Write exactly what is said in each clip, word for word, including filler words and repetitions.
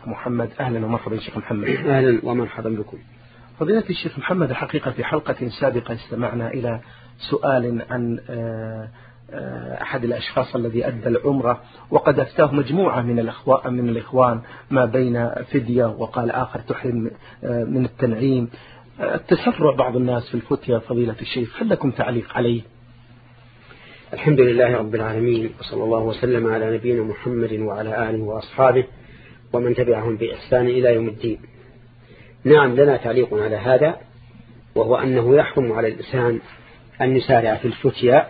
محمد. أهلا ومرحبا شيخ محمد. أهلا ومرحبا بكم. فضيلة الشيخ محمد، حقيقة في حلقة سابقة استمعنا إلى سؤال عن أحد الأشخاص الذي أدى العمرة، وقد أفتاه مجموعة من الأخوان من الإخوان ما بين فدية، وقال آخر تحرم من التنعيم. تسرع بعض الناس في الفتية فضيلة الشيخ، هل لكم تعليق عليه؟ الحمد لله رب العالمين، وصلى الله وسلم على نبينا محمد وعلى آله وأصحابه ومن تبعهم بإحسان إلى يوم الدين. نعم، لنا تعليق على هذا، وهو أنه يحرم على الإنسان أن يسارع في الفتية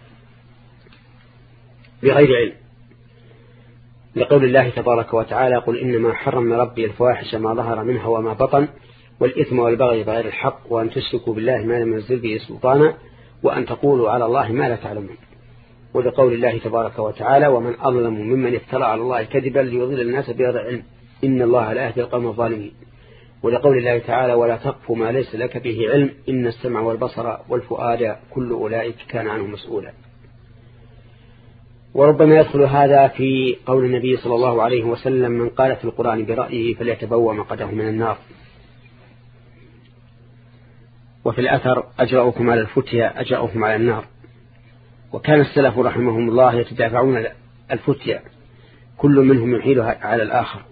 بغير علم، لقول الله تبارك وتعالى: قل إنما حرم ربي الفواحش ما ظهر منها وما بطن والإثم والبغي بغير الحق وأن تشركوا بالله ما لم ينزل به سلطانا وأن تقولوا على الله ما لا تعلمون. ولقول الله تبارك وتعالى: ومن أظلم ممن افترى على الله كذبا ليضل الناس بغير علم إن الله لا يهدي القوم الظالمين. ولقول الله تعالى: ولا تقف ما ليس لك به علم إن السمع والبصر والفؤاد كل أولئك كان عنه مسؤولا. وربما يدخل هذا في قول النبي صلى الله عليه وسلم: من قال في القرآن برأيه فليتبوأ مقعده من النار. وفي الأثر: أجرأكم على الفتية أجرأكم على النار. وكان السلف رحمهم الله يتدافعون الفتية، كل منهم يحيلها على الآخر.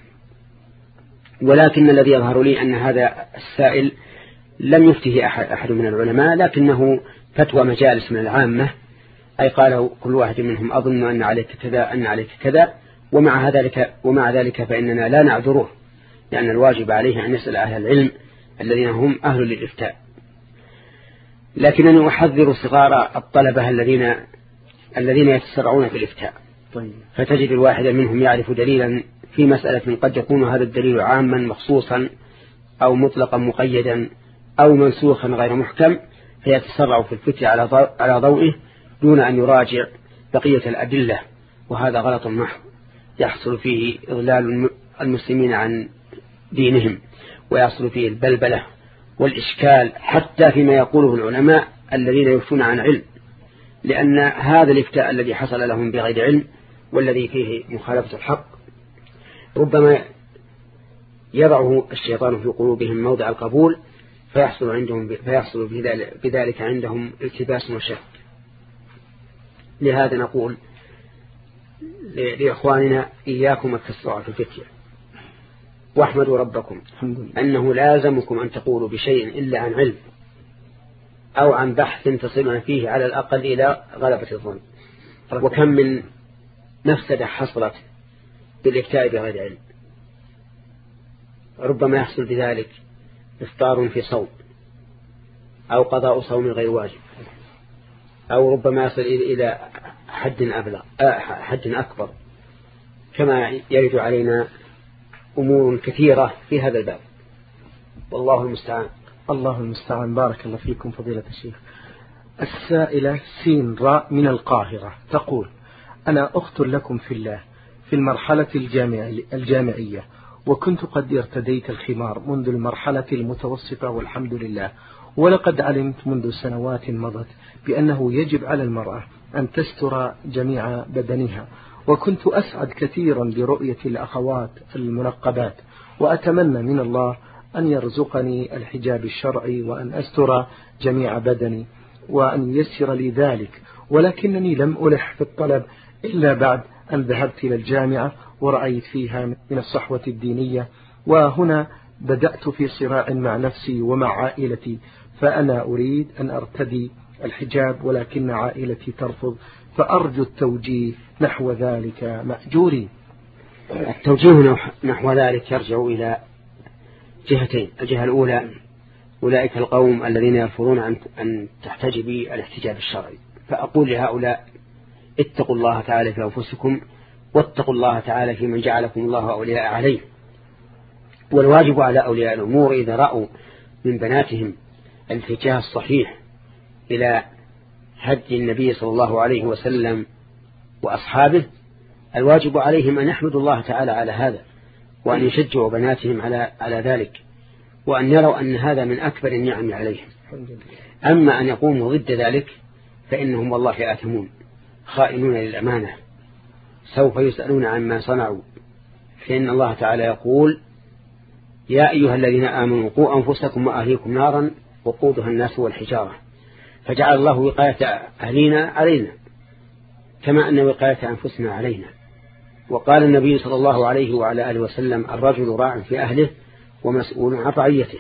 ولكن الذي يظهر لي أن هذا السائل لم يفته أحد من العلماء، لكنه فتوى مجالس من العامة، أي قال كل واحد منهم: أظن أن عليك كذا أن عليك كذا، ومع ذلك ومع ذلك فإننا لا نعذره، لأن الواجب عليه أن يسأل أهل العلم الذين هم أهل للإفتاء. لكنني أحذر صغار الطلبة الذين الذين يتسرعون في الإفتاء. طيب. فتجد الواحد منهم يعرف دليلا في مسألة قد يكون هذا الدليل عاما مخصوصا أو مطلقا مقيدا أو منسوخا غير محكم، فيتسرع في الفتية على ضوئه دون أن يراجع بقية الأدلة، وهذا غلط محض يحصل فيه إضلال المسلمين عن دينهم، ويحصل فيه البلبلة والإشكال حتى فيما يقوله العلماء الذين يفتون عن علم، لأن هذا الإفتاء الذي حصل لهم بغير علم والذي فيه مخالفة الحق ربما يضعه الشيطان في قلوبهم موضع القبول، فيحصل عندهم فيحصل بذلك عندهم التباس وشك. لهذا نقول لإخواننا: إياكم التسرع في الفتية، واحمدوا ربكم أنه لازمكم أن تقولوا بشيء إلا عن علم أو عن بحث تصلون فيه على الأقل إلى غلبة الظن. وكم من مفسدة حصلت بالإفتاء بغير علم، ربما يحصل بذلك إفطار في صوم أو قضاء صوم غير واجب، أو ربما يصل إلى حد أبلغ حد أكبر، كما يرد علينا أمور كثيرة في هذا الباب، والله المستعان. الله المستعان. بارك الله فيكم فضيلة الشيخ. السائلة سين راء من القاهرة تقول: أنا أخت لكم في الله في المرحلة الجامعية، وكنت قد ارتديت الخمار منذ المرحلة المتوسطة والحمد لله، ولقد علمت منذ سنوات مضت بأنه يجب على المرأة أن تستر جميع بدنها، وكنت أسعد كثيرا برؤية الأخوات المنقبات، وأتمنى من الله أن يرزقني الحجاب الشرعي وأن أستر جميع بدني وأن ييسر لي ذلك، ولكنني لم ألح في الطلب إلا بعد أن ذهبت إلى الجامعة ورأيت فيها من الصحوة الدينية، وهنا بدأت في صراع مع نفسي ومع عائلتي، فأنا أريد أن أرتدي الحجاب ولكن عائلتي ترفض، فأرجو التوجيه نحو ذلك مأجوري. التوجيه نحو ذلك يرجع إلى جهتين: الجهة الأولى أولئك القوم الذين يرفضون أن تحتجبي الاحتجاب الشرعي، فأقول لهؤلاء: اتقوا الله تعالى في أنفسكم، واتقوا الله تعالى في من جعلكم الله أولياء عليه. والواجب على أولياء الأمور إذا رأوا من بناتهم الاتجاه الصحيح إلى هدي النبي صلى الله عليه وسلم وأصحابه، الواجب عليهم أن يحمدوا الله تعالى على هذا، وأن يشجعوا بناتهم على على ذلك، وأن يروا أن هذا من أكبر النعم عليهم. أما أن يقوموا ضد ذلك فإنهم والله آثمون خائنون للأمانة، سوف يسألون عما صنعوا فإن الله تعالى يقول يا أيها الذين آمنوا قوا أنفسكم وأهليكم نارا وقودها الناس والحجارة، فجعل الله وقاية أهلينا علينا كما أن وقاية أنفسنا علينا. وقال النبي صلى الله عليه وعلى آله وسلم الرجل راع في أهله ومسؤول عن رعيته.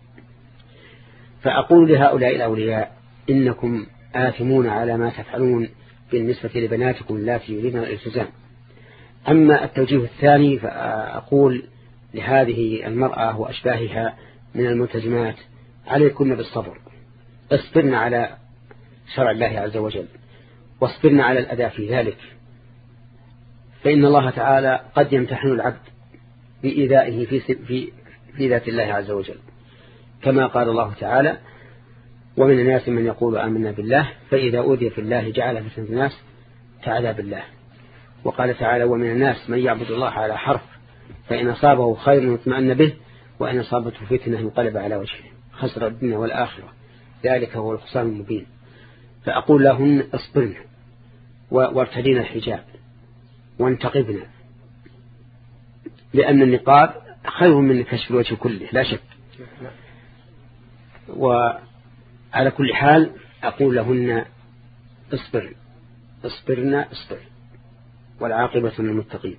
فأقول لهؤلاء الأولياء إنكم آثمون على ما تفعلون بالنسبة لبناتكم التي يريدن الالتزام. أما التوجيه الثاني فأقول لهذه المرأة وأشباهها من الملتزمات عليكن بالصبر، اصبرن على شرع الله عز وجل واصبرن على الأداء في ذلك، فإن الله تعالى قد يمتحن العبد بإيذائه في, في, في ذات الله عز وجل، كما قال الله تعالى ومن الناس من يقول آمنا بالله فإذا أوذي في الله جعل فتنة الناس كعذاب الله. وقال تعالى ومن الناس من يعبد الله على حرف فإن أصابه خير اطمأن به وإن أصابته فتنة انقلب على وجهه خسر الدنيا والآخرة ذلك هو الخسران المبين. فأقول لهن اصبرن وارتدين الحجاب وانتقبن، لأن النقاب خير من كشف الوجه كله لا شك. وعلى كل حال أقول لهن اصبرن اصبرن اصبر والعاقبة للمتقين.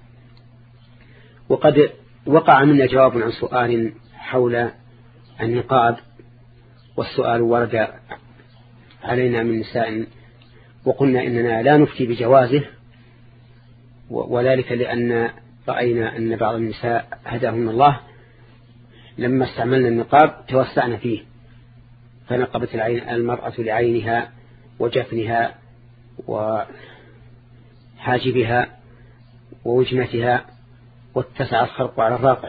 وقد وقع منا جواب عن سؤال حول النقاب، والسؤال ورد علينا من نساء وقلنا إننا لا نفتي بجوازه، وذلك لأن رأينا أن بعض النساء هداهن الله لما استعملنا النقاب توسعنا فيه، فنقبت العين المرأة لعينها وجفنها وحاجبها ووجنتها واتسع الخرق على الراقع،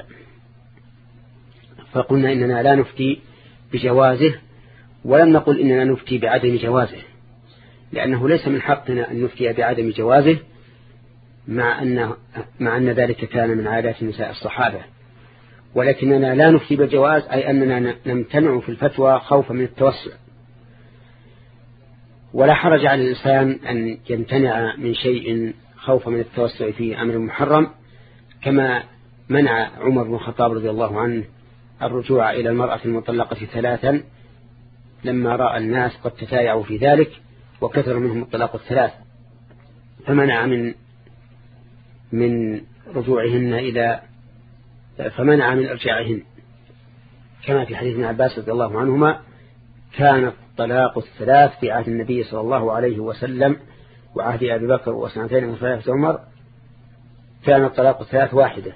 فقلنا إننا لا نفتي بجوازه ولم نقل إننا نفتي بعدم جوازه، لأنه ليس من حقنا أن نفتي بعدم جوازه مع أن, مع أن ذلك كان من عادات نساء الصحابة، ولكننا لا نفتي بالجواز أي أننا نمتنع في الفتوى خوفا من التوسع. ولا حرج على الإنسان أن يمتنع من شيء خوفا من التوسع في أمر محرم، كما منع عمر بن الخطاب رضي الله عنه الرجوع إلى المرأة المطلقة ثلاثا لما رأى الناس قد تتايعوا في ذلك وكثر منهم الطلاق الثلاث، فمنع من من رجوعهن إلى فمنع من إرجاعهن، كما في حديث ابن عباس رضي الله عنهما كان الطلاق الثلاث في عهد النبي صلى الله عليه وسلم وعهد أبي بكر وسنتين من خلافة عمر كان الطلاق الثلاث واحدة.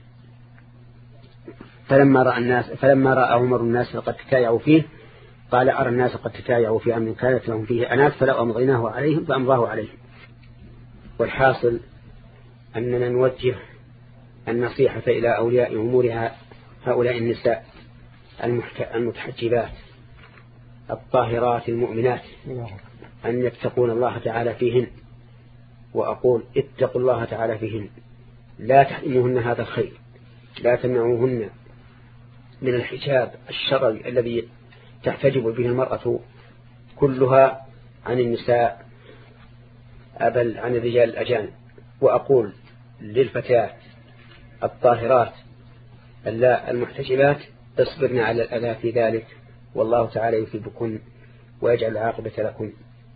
فلما رأى الناس فلما رأى عمر الناس قد تتايعوا فيه قال أرى الناس قد تتايعوا في أمر كانت لهم فيه أناس فلو أمضيناه عليهم فأمضاه عليهم. والحاصل أننا نوجه النصيحة إلى أولياء أمورها هؤلاء النساء المتحجبات الطاهرات المؤمنات أن يتقون الله تعالى فيهن، وأقول اتقوا الله تعالى فيهن، لا تحرموهن هذا الخير، لا تمنعوهن من الحجاب الشرعي الذي تحتجب به المرأة كلها عن النساء بل عن الرجال الأجانب. وأقول للفتيات الطاهرات المحتجبات اصبرن على الأذى في ذلك، والله تعالى يثيبكن ويجعل العاقبة لكم.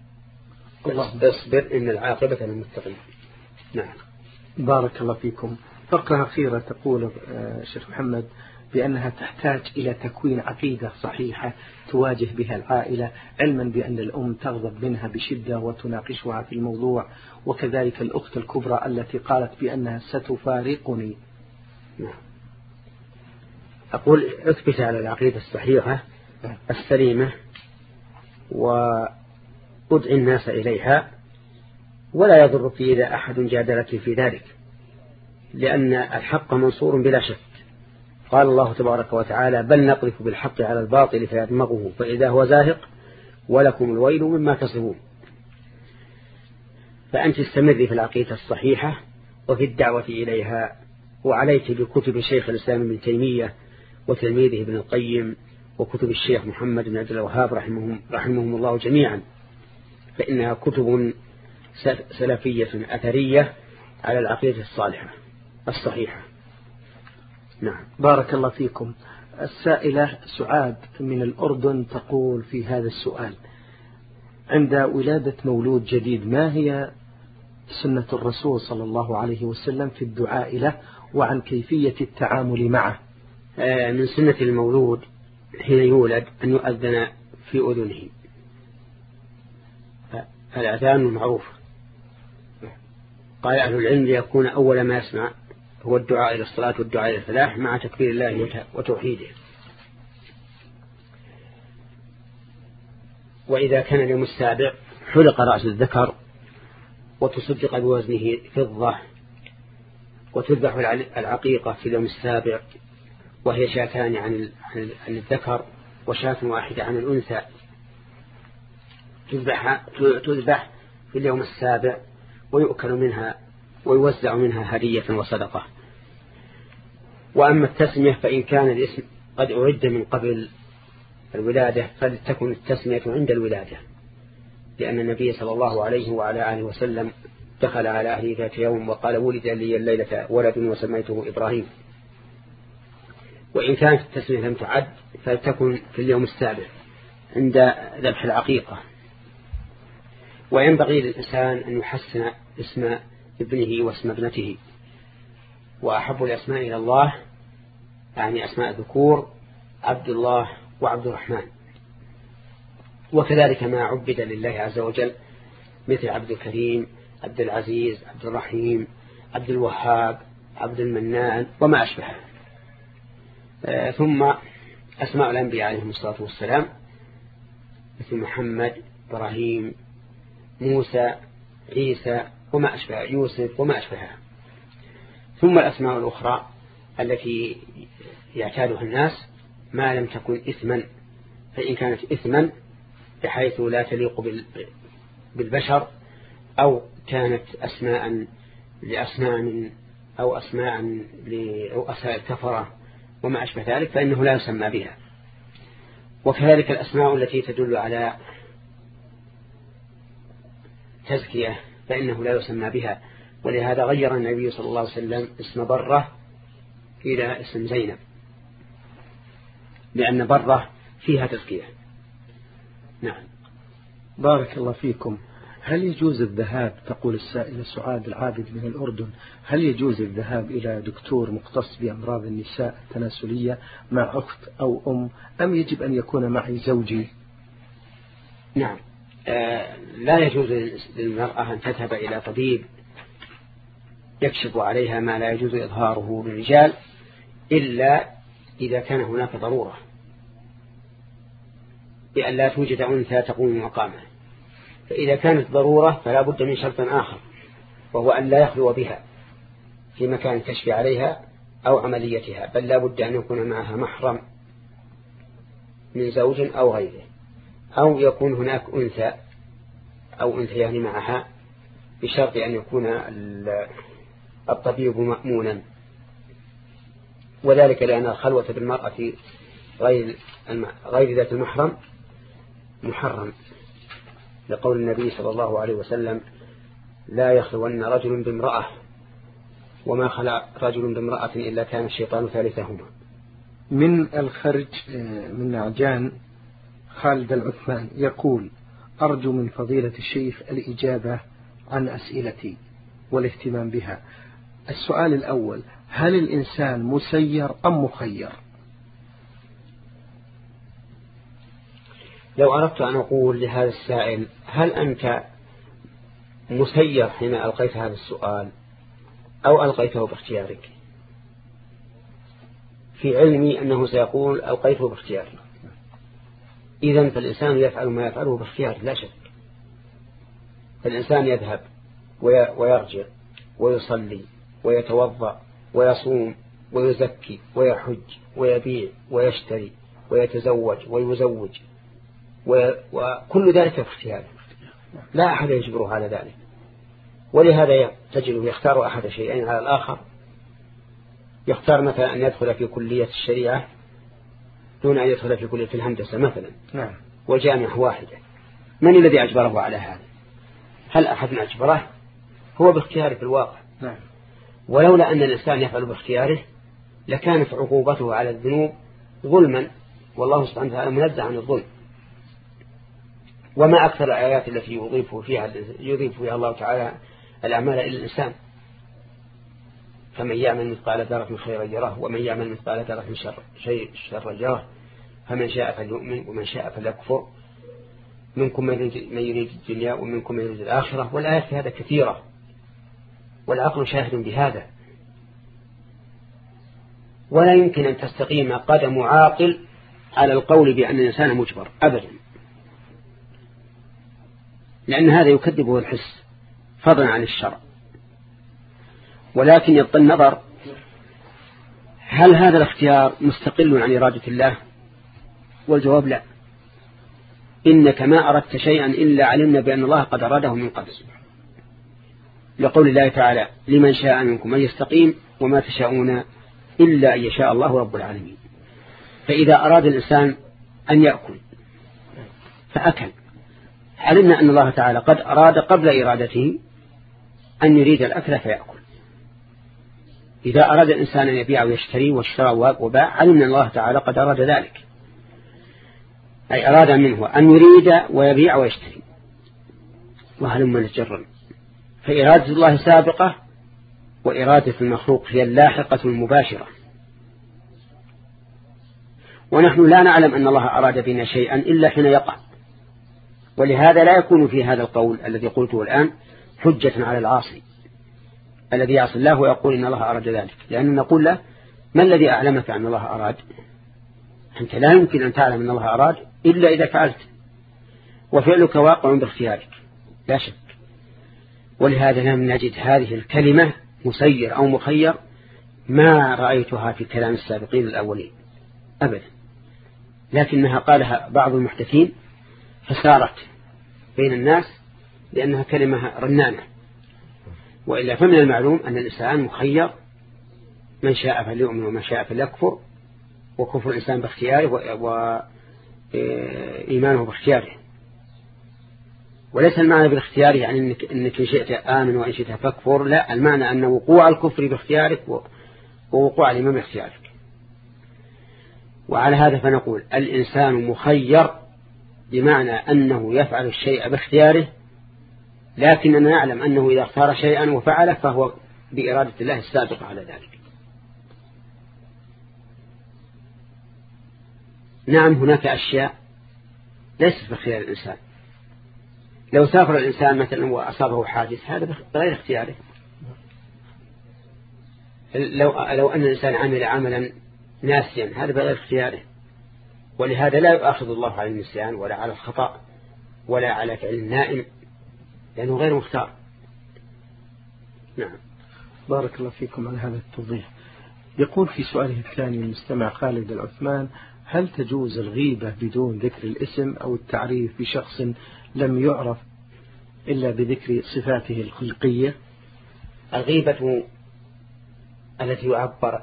اصبر إن العاقبة للمتقين. نعم. بارك الله فيكم. فقرة أخيرة تقول شيخ محمد بأنها تحتاج إلى تكوين عقيدة صحيحة تواجه بها العائلة، علما بأن الأم تغضب منها بشدة وتناقشها في الموضوع، وكذلك الأخت الكبرى التي قالت بأنها ستفارقني. أقول اثبت على العقيدة الصحيحة السليمة وادع الناس إليها، ولا يضرك إذا أحد جادلك في ذلك، لأن الحق منصور بلا شك. قال الله تبارك وتعالى بل نقذف بالحق على الباطل فيدمغه فإذا هو زاهق ولكم الويل مما تصفون. فأنت استمري في العقيدة الصحيحة وفي الدعوة إليها، وعليك بكتب شيخ الإسلام ابن تيمية وتلميذه ابن القيم وكتب الشيخ محمد بن عبد الوهاب رحمهم, رحمهم الله جميعا، فإنها كتب سلفية أثرية على العقيدة الصالحة الصحيحة. نعم. بارك الله فيكم. السائلة سعاد من الأردن تقول في هذا السؤال: عند ولادة مولود جديد ما هي سنة الرسول صلى الله عليه وسلم في الدعاء له وعن كيفية التعامل معه؟ من سنة المولود حين يولد أن يؤذن في أذنه، الأذان معروف. قال أهل العلم ليكون أول ما يسمع هو الدعاء إلى الصلاة والدعاء إلى الفلاح مع تكبير الله وتوحيده. وإذا كان اليوم السابع حلق رأس الذكر وتصدق بوزنه فضة، وتذبح العقيقة في اليوم السابع وهي شاتان عن عن الذكر وشاة واحدة عن الأنثى، تذبح تذبح في اليوم السابع ويؤكل منها ويوزع منها هدية وصدقة. وأما التسمية فإن كان الاسم قد أعد من قبل الولادة فلتكن التسمية عند الولادة، لأن النبي صلى الله عليه وعلى آله وسلم دخل على أهله ذات يوم وقال: ولد لي الليلة ولد وسميته إبراهيم. وإن كانت التسمية لم تعد فلتكن في اليوم السابع عند ذبح العقيقة. وينبغي للإنسان أن يحسن اسم ابنه واسم ابنته، وأحب الأسماء إلى الله يعني أسماء الذكور عبد الله وعبد الرحمن، وكذلك ما عبد لله عز وجل مثل عبد الكريم، عبد العزيز، عبد الرحيم، عبد الوهاب، عبد المنان وما أشبهه. آه ثم أسماء الأنبياء عليهم الصلاة والسلام مثل محمد، إبراهيم، موسى، عيسى وما أشبه، يوسف وما أشبهه. ثم الأسماء الأخرى التي يعتادها الناس ما لم تكن إثما، فإن كانت إثما بحيث لا تليق بالبشر أو كانت أسماء لأسنان أو أسماء لرؤساء الكفرة وما أشبه ذلك فإنه لا يسمى بها. وكذلك الأسماء التي تدل على تزكية فإنه لا يسمى بها، ولهذا غير النبي صلى الله عليه وسلم اسم برة إلى اسم زينب، لأن برة فيها تزكية. نعم. بارك الله فيكم. هل يجوز الذهاب، تقول السائلة سعاد العابد من الأردن، هل يجوز الذهاب إلى دكتور مختص بأمراض النساء التناسلية مع أخت أو أم، أم يجب أن يكون معي زوجي؟ نعم. آه لا يجوز للمرأة أن تذهب إلى طبيب يكشف عليها ما لا يجوز إظهاره للرجال إلا إذا كان هناك ضرورة بأن لا توجد أنثى تقوم مقامه. فإذا كانت ضرورة فلا بد من شرط آخر، وهو أن لا يخلو بها في مكان كشف عليها أو عمليتها، بل لا بد أن يكون معها محرم من زوج أو غيره، أو يكون هناك أنثى أو أنثيان معها، بشرط أن يكون الطبيب مأمونا. وذلك لأن الخلوة بالمرأة غير غير ذات المحرم محرم، لقول النبي صلى الله عليه وسلم: لا يخلون رجل بامرأة وما خلع رجل بامرأة إلا كان الشيطان ثالثهما. من الخرج من عجان خالد العثمان يقول: أرجو من فضيلة الشيخ الإجابة عن أسئلتي والاهتمام بها. السؤال الأول: هل الإنسان مسير أم مخير؟ لو أردت أن أقول لهذا السائل: هل أنت مسير حين ألقيت هذا السؤال أو ألقيته باختيارك؟ في علمي أنه سيقول ألقيته باختياري. إذن فالإنسان يفعل ما يفعله باختياره لا شك. فالإنسان يذهب ويرجع ويصلي ويتوضأ ويصوم ويزكي ويحج ويبيع ويشتري ويتزوج ويزوج، وكل ذلك باختياره، لا أحد يجبره على ذلك. ولهذا تجده يختار أحد شيئين على الآخر. يختار مثلا أن يدخل في كلية الشريعة دون أن يدخل في كلية الهندسة مثلا، نعم، وجامعة واحدة. من الذي أجبره على هذا؟ هل أحد أجبره؟ هو باختياره في الواقع. نعم. ولولا أن الإنسان يفعل باختياره لكانت عقوبته على الذنوب ظلما، والله سبحانه وتعالى منزه عن الظلم. وما أكثر الآيات التي يضيف فيها يضيف فيها الله تعالى الأعمال إلى الإنسان. فمن يعمل مثقال ذرة خيرا يره ومن يعمل مثقال ذرة شر شيء شر يره فمن شاء فليؤمن ومن شاء فليكفر منكم من يريد الدنيا ومنكم من يريد الآخرة. والآيات في هذا كثيرة، والعقل شاهد بهذا. ولا يمكن أن تستقيم قدم عاقل على القول بأن الإنسان مجبر أبدا، لأن هذا يكذبه الحس فضلا عن الشرع. ولكن يبقى النظر هل هذا الاختيار مستقل عن إرادة الله؟ والجواب لا. إنك ما أردت شيئا إلا علمنا بأن الله قد أراده من قبل، لقول الله تعالى لمن شاء منكم أن يستقيم وما تشاءون إلا أن يشاء الله رب العالمين. فإذا أراد الإنسان أن يأكل فأكل، علمنا أن الله تعالى قد أراد قبل إرادته أن يريد الأكل فيأكل. إذا أراد الإنسان أن يبيع ويشتري واشترى وباع، علمنا أن الله تعالى قد أراد ذلك، أي أراد منه أن يريد ويبيع ويشتري. وهلم نتجرم. فإرادة الله سابقة، وإرادة المخلوق هي اللاحقة المباشرة. ونحن لا نعلم أن الله أراد بنا شيئا إلا حين يقع، ولهذا لا يكون في هذا القول الذي قلته الآن حجة على العاصي الذي يعصي الله ويقول إن الله أراد ذلك، لأن نقول له ما الذي أعلمك أن الله أراد؟ أنت لا يمكن أن تعلم أن الله أراد إلا إذا فعلت، وفعلك واقع باختيارك لا شك. ولهذا لم نجد هذه الكلمة مسير أو مخير ما رأيتها في كلام السابقين الأولين أبدا، لكنها قالها بعض المحدثين فسارت بين الناس لأنها كلمة رنانة. وإلا فمن المعلوم أن الإنسان مخير، من شاء فليؤمن ومن شاء فليكفر، وكفر الإنسان باختياره وإيمانه باختياره. وليس المعنى بالاختيار يعني إنك, إنك إن شئت آمن وإن شئت فكفر، لا، المعنى أن وقوع الكفر باختيارك ووقوع الإيمان باختيارك. وعلى هذا فنقول الإنسان مخير بمعنى أنه يفعل الشيء باختياره، لكننا نعلم أنه إذا اختار شيئا وفعله فهو بإرادة الله السابقة على ذلك. نعم هناك أشياء ليست بخيار الإنسان. لو سافر الإنسان مثلا وأصابه حادث هذا بغير اختياره. لو, لو أن الإنسان عمل عملا ناسيا هذا بغير اختياره. ولهذا لا يؤاخذ الله على النسيان ولا على الخطأ ولا على فعل النائم، لأنه غير مختار. نعم. بارك الله فيكم على هذا التوضيح. يقول في سؤاله الثاني المستمع خالد العثمان: هل تجوز الغيبة بدون ذكر الاسم أو التعريف بشخص لم يعرف إلا بذكر صفاته الخلقية؟ الغيبة التي يعبر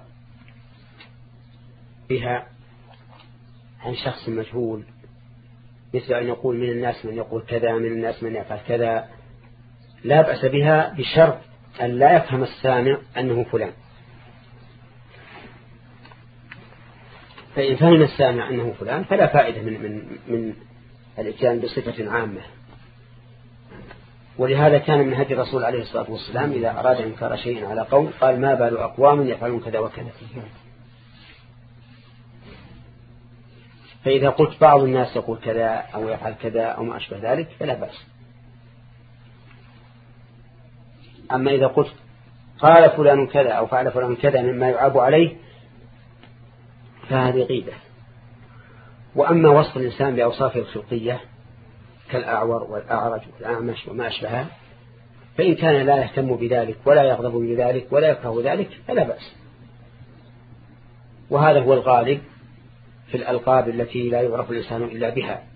بها عن شخص مجهول، مثل أن يقول من الناس من يقول كذا، من الناس من يفعل كذا، لا بأس بها بشرط أن لا يفهم السامع أنه فلان. فإن فهم السامع أنه فلان فلا فائدة من من من الإتيان بصفة عامة. ولهذا كان من هدي الرسول عليه الصلاة والسلام إذا أراد إنكار شيء على قوم قال: ما بال أقوام يفعلون كذا وكذا. فإذا قلت بعض الناس يقول كذا أو يفعل كذا أو ما أشبه ذلك فلا بأس. أما إذا قلت قال فلان كذا أو فعل فلان كذا مما يعاب عليه فهذه غيبة. وأما وصف الإنسان بأوصافه الخلقية كالأعور والأعرج والأعمش وما أشبهها، فإن كان لا يهتم بذلك ولا يغضب بذلك ولا يكره ذلك فلا بأس. وهذا هو الغالب في الألقاب التي لا يعرف الإنسان إلا بها،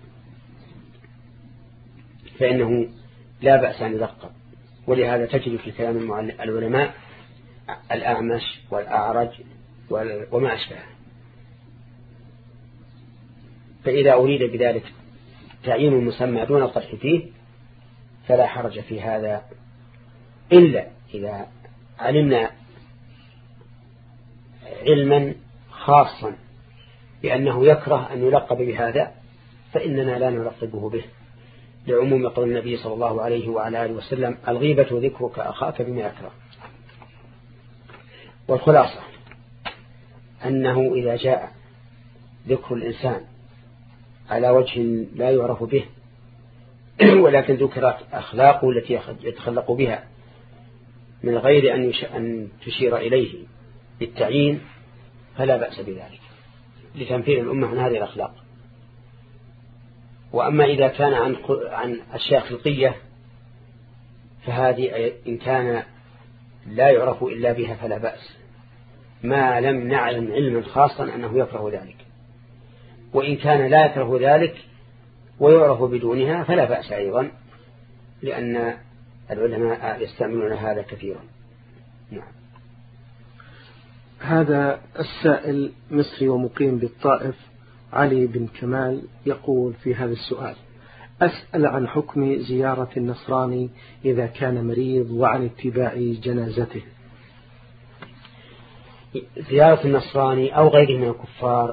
فإنه لا بأس أن يلقب. ولهذا تجد في كلام العلماء الأعمش والأعرج وما أشبهه. فإذا أريد بذلك تعيين المسمى دون القدح فيه فلا حرج في هذا، إلا إذا علمنا علما خاصا بأنه يكره أن يلقب بهذا فإننا لا نلقبه به، لعموم قول النبي صلى الله عليه وعلى آله وسلم: الغيبة ذكرك أخاك بما يكره. والخلاصة أنه إذا جاء ذكر الإنسان على وجه لا يعرف به ولكن ذكرت أخلاقه التي يتخلق بها من غير أن, أن تشير إليه بالتعيين فلا بأس بذلك لتنفير الأمة عن هذه الأخلاق. وأما إذا كان عن عن أشياء خلقية فهذه إن كان لا يعرف إلا بها فلا بأس، ما لم نعلم علما خاصا أنه يكره ذلك. وإن كان لا يكره ذلك ويعرف بدونها فلا بأس أيضا، لأن العلماء يستعملون هذا كثيرا. نعم. هذا السائل مصري ومقيم بالطائف علي بن كمال يقول في هذا السؤال: أسأل عن حكم زيارة النصراني إذا كان مريض وعن اتباع جنازته. زيارة النصراني أو غيره من الكفار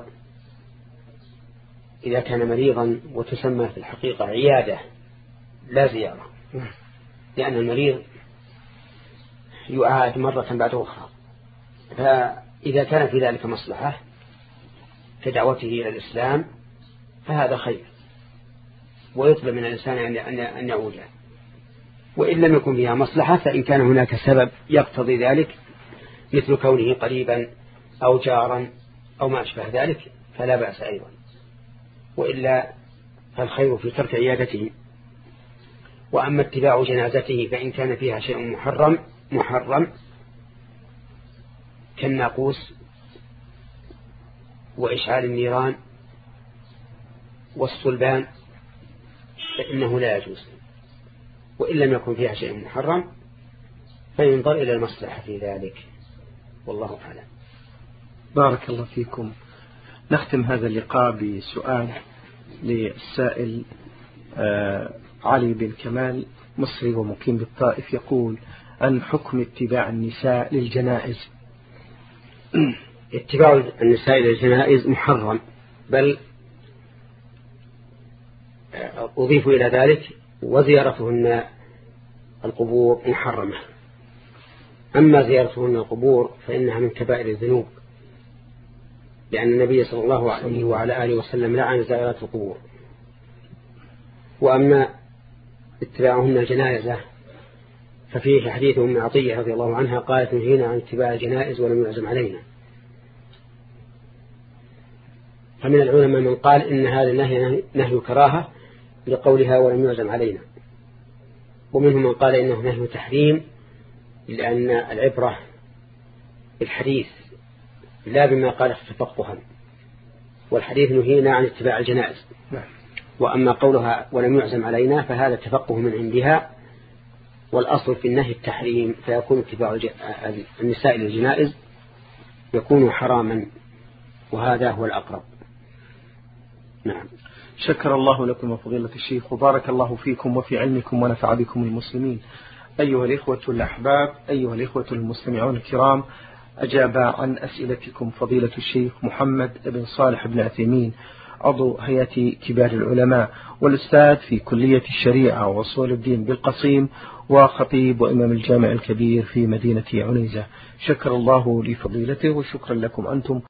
إذا كان مريضا وتسمى في الحقيقة عيادة لا زيارة، لأن المريض يعاد مرة بعد أخرى، فإذا كان في ذلك مصلحة كدعوته إلى الإسلام فهذا خير ويطلب من الإنسان أن يعود. وإن لم يكن فيها مصلحة فإن كان هناك سبب يقتضي ذلك مثل كونه قريبا أو جارا أو ما أشبه ذلك فلا بأس أيضا، وإلا فالخير في ترك عيادته. وأما اتباع جنازته فإن كان فيها شيء محرم محرم كالناقوس وإشعال النيران والصلبان فإنه لا يجوز. وإن لم يكن فيها شيء محرم فينظر إلى المصلحة في ذلك، والله أعلم. بارك الله فيكم. نختم هذا اللقاء بسؤال للسائل آه علي بن كمال مصري ومقيم بالطائف يقول: عن حكم اتباع النساء للجنائز. اتباع النساء للجنائز محرم، بل أضيف إلى ذلك وزيارتهن القبور محرمة. أما زيارتهن القبور فإنها من كبائر الذنوب، لأن النبي صلى الله عليه وعلى آله وسلم لعن زيارات القبور. وأما اتباعهن الجنائز ففيه حديث أم عطية رضي الله عنها قالت: نهينا عن اتباع الجنائز ولم يعزم علينا. فمن العلماء من قال إن هذا النهي نهي كراهة لقولها ولم يعزم علينا، ومنهم من قال إنه نهي تحريم لأن العبرة بالحديث لا بما قال تفقها، والحديث نهينا عن اتباع الجنائز. وأما قولها ولم يعزم علينا فهذا تفقه من عندها، والأصل في النهي التحريم، فيكون اتباع النساء للجنائز يكون حراما، وهذا هو الأقرب. نعم. شكر الله لكم وفضيلة الشيخ وبارك الله فيكم وفي علمكم ونفع بكم المسلمين. أيها الإخوة الأحباب، أيها الإخوة المستمعون الكرام، أجاب عن أسئلتكم فضيلة الشيخ محمد بن صالح بن عثيمين عضو هيئة كبار العلماء والأستاذ في كلية الشريعة وأصول الدين بالقصيم وخطيب وإمام الجامع الكبير في مدينة عنيزة. شكر الله لفضيلته وشكرا لكم أنتم